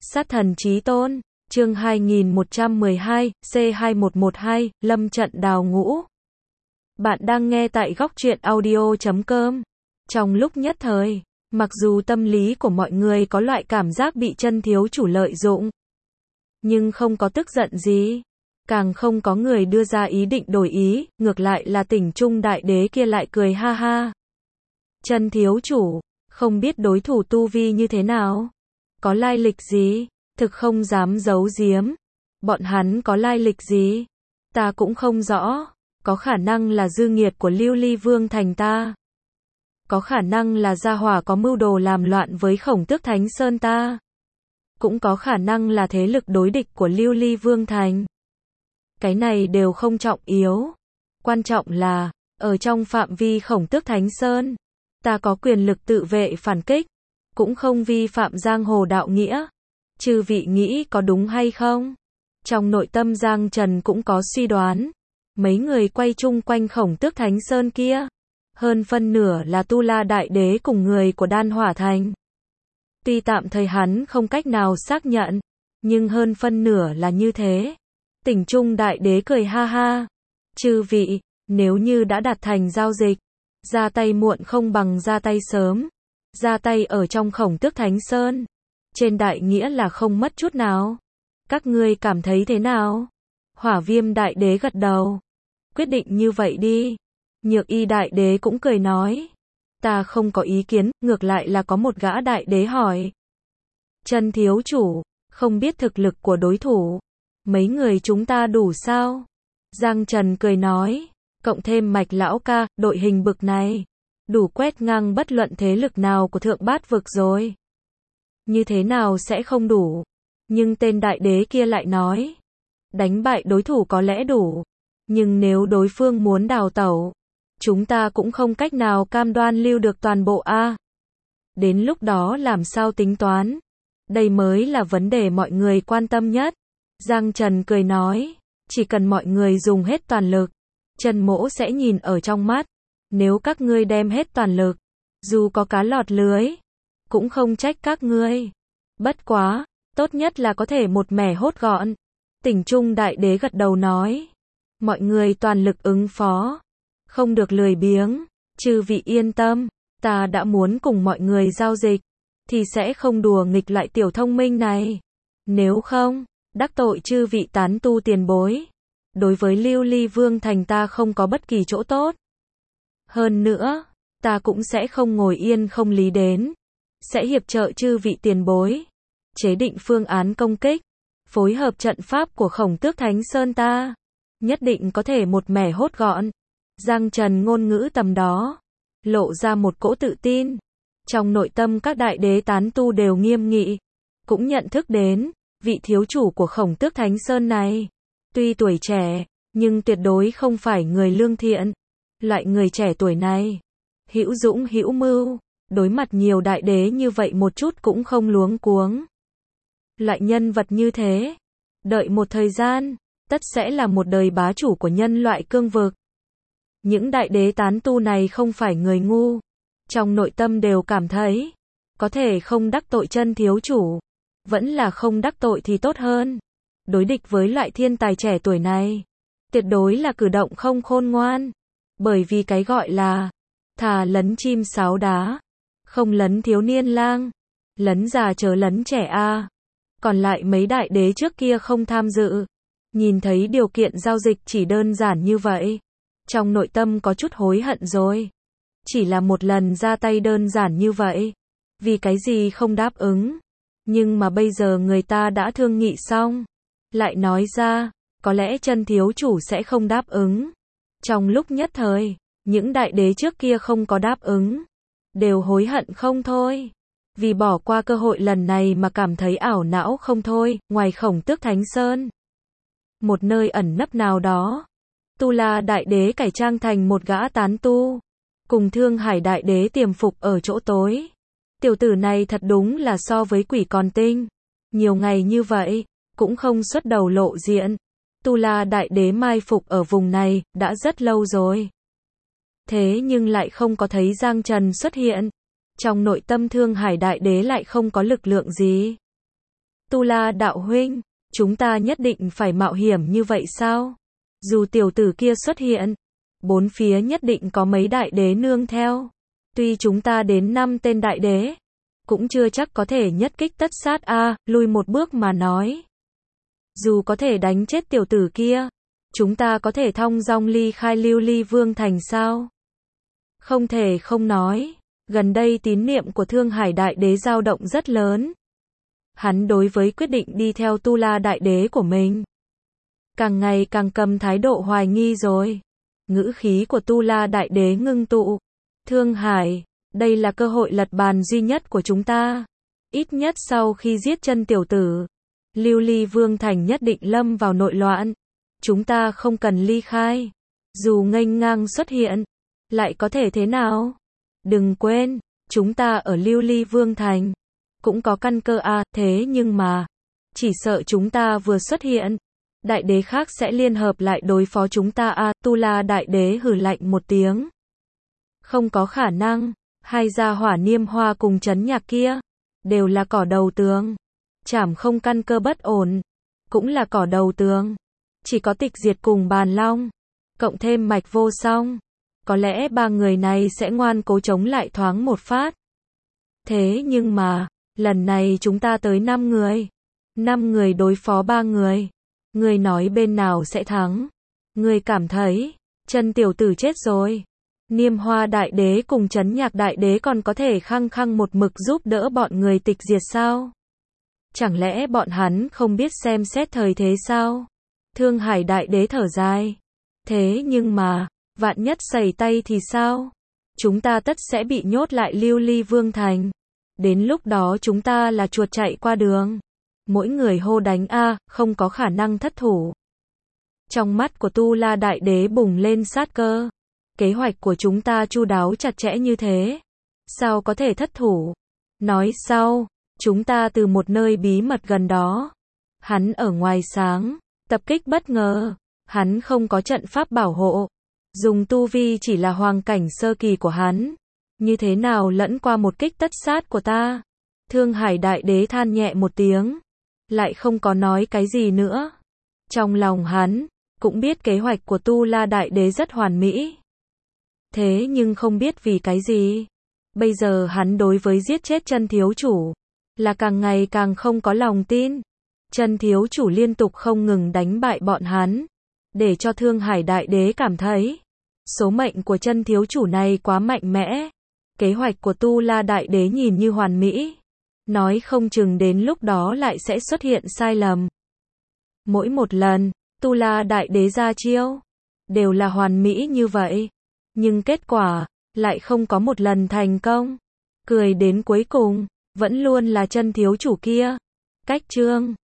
Sát thần chí tôn, chương 2112, C2112, lâm trận đào ngũ. Bạn đang nghe tại góc truyện audio.com. Trong lúc nhất thời, mặc dù tâm lý của mọi người có loại cảm giác bị chân thiếu chủ lợi dụng, nhưng không có tức giận gì. Càng không có người đưa ra ý định đổi ý, ngược lại là Tỉnh Trung Đại Đế kia lại cười ha ha. Chân thiếu chủ, không biết đối thủ tu vi như thế nào? Có lai lịch gì? Thực không dám giấu giếm. Bọn hắn có lai lịch gì? Ta cũng không rõ. Có khả năng là dư nghiệt của Lưu Ly Vương thành ta. Có khả năng là gia hỏa có mưu đồ làm loạn với Khổng Tước Thánh Sơn ta. Cũng có khả năng là thế lực đối địch của Lưu Ly Vương thành. Cái này đều không trọng yếu. Quan trọng là, ở trong phạm vi Khổng Tước Thánh Sơn, ta có quyền lực tự vệ phản kích, cũng không vi phạm giang hồ đạo nghĩa. Chư vị nghĩ có đúng hay không? Trong nội tâm Giang Trần cũng có suy đoán. Mấy người quay chung quanh Khổng Tước Thánh Sơn kia, hơn phân nửa là Tu La Đại Đế cùng người của Đan Hỏa Thành. Tuy tạm thời hắn không cách nào xác nhận, nhưng hơn phân nửa là như thế. Tỉnh Trung Đại Đế cười ha ha. Chư vị, nếu như đã đạt thành giao dịch, ra tay muộn không bằng ra tay sớm. Ra tay ở trong Khổng Tước Thánh Sơn, trên đại nghĩa là không mất chút nào. Các ngươi cảm thấy thế nào? Hỏa Viêm Đại Đế gật đầu. Quyết định như vậy đi. Nhược Y Đại Đế cũng cười nói. Ta không có ý kiến, ngược lại là có một gã đại đế hỏi. Chân thiếu chủ, không biết thực lực của đối thủ. Mấy người chúng ta đủ sao? Giang Trần cười nói. Cộng thêm Mạch Lão ca, đội hình bực này, đủ quét ngang bất luận thế lực nào của Thượng Bát Vực rồi. Như thế nào sẽ không đủ? Nhưng tên đại đế kia lại nói. Đánh bại đối thủ có lẽ đủ. Nhưng nếu đối phương muốn đào tẩu, chúng ta cũng không cách nào cam đoan lưu được toàn bộ a. Đến lúc đó làm sao tính toán? Đây mới là vấn đề mọi người quan tâm nhất. Giang Trần cười nói. Chỉ cần mọi người dùng hết toàn lực, Trần Mỗ sẽ nhìn ở trong mắt. Nếu các ngươi đem hết toàn lực, dù có cá lọt lưới, cũng không trách các ngươi. Bất quá, tốt nhất là có thể một mẻ hốt gọn. Tỉnh Trung Đại Đế gật đầu nói. Mọi người toàn lực ứng phó, không được lười biếng. Chư vị yên tâm, ta đã muốn cùng mọi người giao dịch, thì sẽ không đùa nghịch loại tiểu thông minh này. Nếu không, đắc tội chư vị tán tu tiền bối. Đối với Lưu Ly Vương thành ta không có bất kỳ chỗ tốt. Hơn nữa, ta cũng sẽ không ngồi yên không lý đến. Sẽ hiệp trợ chư vị tiền bối, chế định phương án công kích, phối hợp trận pháp của Khổng Tước Thánh Sơn ta. Nhất định có thể một mẻ hốt gọn. Giang Trần ngôn ngữ tầm đó, lộ ra một cỗ tự tin. Trong nội tâm các đại đế tán tu đều nghiêm nghị, cũng nhận thức đến, vị thiếu chủ của Khổng Tước Thánh Sơn này, tuy tuổi trẻ, nhưng tuyệt đối không phải người lương thiện. Loại người trẻ tuổi này, hữu dũng hữu mưu, đối mặt nhiều đại đế như vậy một chút cũng không luống cuống. Loại nhân vật như thế, đợi một thời gian, tất sẽ là một đời bá chủ của nhân loại cương vực. Những đại đế tán tu này không phải người ngu. Trong nội tâm đều cảm thấy, có thể không đắc tội chân thiếu chủ, vẫn là không đắc tội thì tốt hơn. Đối địch với loại thiên tài trẻ tuổi này, tuyệt đối là cử động không khôn ngoan. Bởi vì cái gọi là, thà lấn chim sáo đá, không lấn thiếu niên lang, lấn già chớ lấn trẻ a. Còn lại mấy đại đế trước kia không tham dự, nhìn thấy điều kiện giao dịch chỉ đơn giản như vậy, trong nội tâm có chút hối hận rồi. Chỉ là một lần ra tay đơn giản như vậy, vì cái gì không đáp ứng. Nhưng mà bây giờ người ta đã thương nghị xong, lại nói ra, có lẽ chân thiếu chủ sẽ không đáp ứng. Trong lúc nhất thời, những đại đế trước kia không có đáp ứng, đều hối hận không thôi. Vì bỏ qua cơ hội lần này mà cảm thấy ảo não không thôi. Ngoài Khổng Tước Thánh Sơn, một nơi ẩn nấp nào đó, Tu La Đại Đế cải trang thành một gã tán tu, cùng Thương Hải Đại Đế tiềm phục ở chỗ tối. Tiểu tử này thật đúng là so với quỷ còn tinh. Nhiều ngày như vậy, cũng không xuất đầu lộ diện. Tu La Đại Đế mai phục ở vùng này, đã rất lâu rồi. Thế nhưng lại không có thấy Giang Trần xuất hiện. Trong nội tâm Thương Hải Đại Đế lại không có lực lượng gì. Tu La đạo huynh, chúng ta nhất định phải mạo hiểm như vậy sao? Dù tiểu tử kia xuất hiện, bốn phía nhất định có mấy đại đế nương theo. Tuy chúng ta đến 5 tên đại đế, cũng chưa chắc có thể nhất kích tất sát a, lùi một bước mà nói. Dù có thể đánh chết tiểu tử kia, chúng ta có thể thong dong ly khai Lưu Ly Vương thành sao? Không thể không nói, gần đây tín niệm của Thương Hải Đại Đế dao động rất lớn. Hắn đối với quyết định đi theo Tu La Đại Đế của mình, càng ngày càng cầm thái độ hoài nghi rồi. Ngữ khí của Tu La Đại Đế ngưng tụ. Thương Hải, đây là cơ hội lật bàn duy nhất của chúng ta. Ít nhất sau khi giết chân tiểu tử, Lưu Ly Vương thành nhất định lâm vào nội loạn. Chúng ta không cần ly khai. Dù nghênh ngang xuất hiện, lại có thể thế nào? Đừng quên, chúng ta ở Lưu Ly Vương thành cũng có căn cơ a, thế nhưng mà, chỉ sợ chúng ta vừa xuất hiện, đại đế khác sẽ liên hợp lại đối phó chúng ta a. Tu La Đại Đế hừ lạnh một tiếng. Không có khả năng, hai gia hỏa Niêm Hoa cùng Trấn Nhạc kia đều là cỏ đầu tường. Chảm không căn cơ bất ổn, cũng là cỏ đầu tường. Chỉ có Tịch Diệt cùng Bàn Long, cộng thêm Mạch Vô Song, có lẽ ba người này sẽ ngoan cố chống lại thoáng một phát. Thế nhưng mà, lần này chúng ta tới 5 người. 5 người đối phó 3 người. Người nói bên nào sẽ thắng? Người cảm thấy, chân tiểu tử chết rồi. Niêm Hoa Đại Đế cùng Trấn Nhạc Đại Đế còn có thể khăng khăng một mực giúp đỡ bọn người Tịch Diệt sao? Chẳng lẽ bọn hắn không biết xem xét thời thế sao? Thương Hải Đại Đế thở dài. Thế nhưng mà, vạn nhất sẩy tay thì sao? Chúng ta tất sẽ bị nhốt lại Lưu Ly Vương thành. Đến lúc đó chúng ta là chuột chạy qua đường. Mỗi người hô đánh a, không có khả năng thất thủ. Trong mắt của Tu La Đại Đế bùng lên sát cơ. Kế hoạch của chúng ta chu đáo chặt chẽ như thế, sao có thể thất thủ? Nói sau, chúng ta từ một nơi bí mật gần đó. Hắn ở ngoài sáng, tập kích bất ngờ. Hắn không có trận pháp bảo hộ. Dùng tu vi chỉ là hoàng cảnh sơ kỳ của hắn. Như thế nào lẫn qua một kích tất sát của ta? Thương Hải Đại Đế than nhẹ một tiếng. Lại không có nói cái gì nữa. Trong lòng hắn, cũng biết kế hoạch của Tu La Đại Đế rất hoàn mỹ. Thế nhưng không biết vì cái gì. Bây giờ hắn đối với giết chết chân thiếu chủ, là càng ngày càng không có lòng tin. Chân thiếu chủ liên tục không ngừng đánh bại bọn hắn. Để cho Thương Hải Đại Đế cảm thấy, số mệnh của chân thiếu chủ này quá mạnh mẽ. Kế hoạch của Tu La Đại Đế nhìn như hoàn mỹ. Nói không chừng đến lúc đó lại sẽ xuất hiện sai lầm. Mỗi một lần, Tu La Đại Đế ra chiêu, đều là hoàn mỹ như vậy. Nhưng kết quả, lại không có một lần thành công. Cười đến cuối cùng, vẫn luôn là chân thiếu chủ kia. Cách chương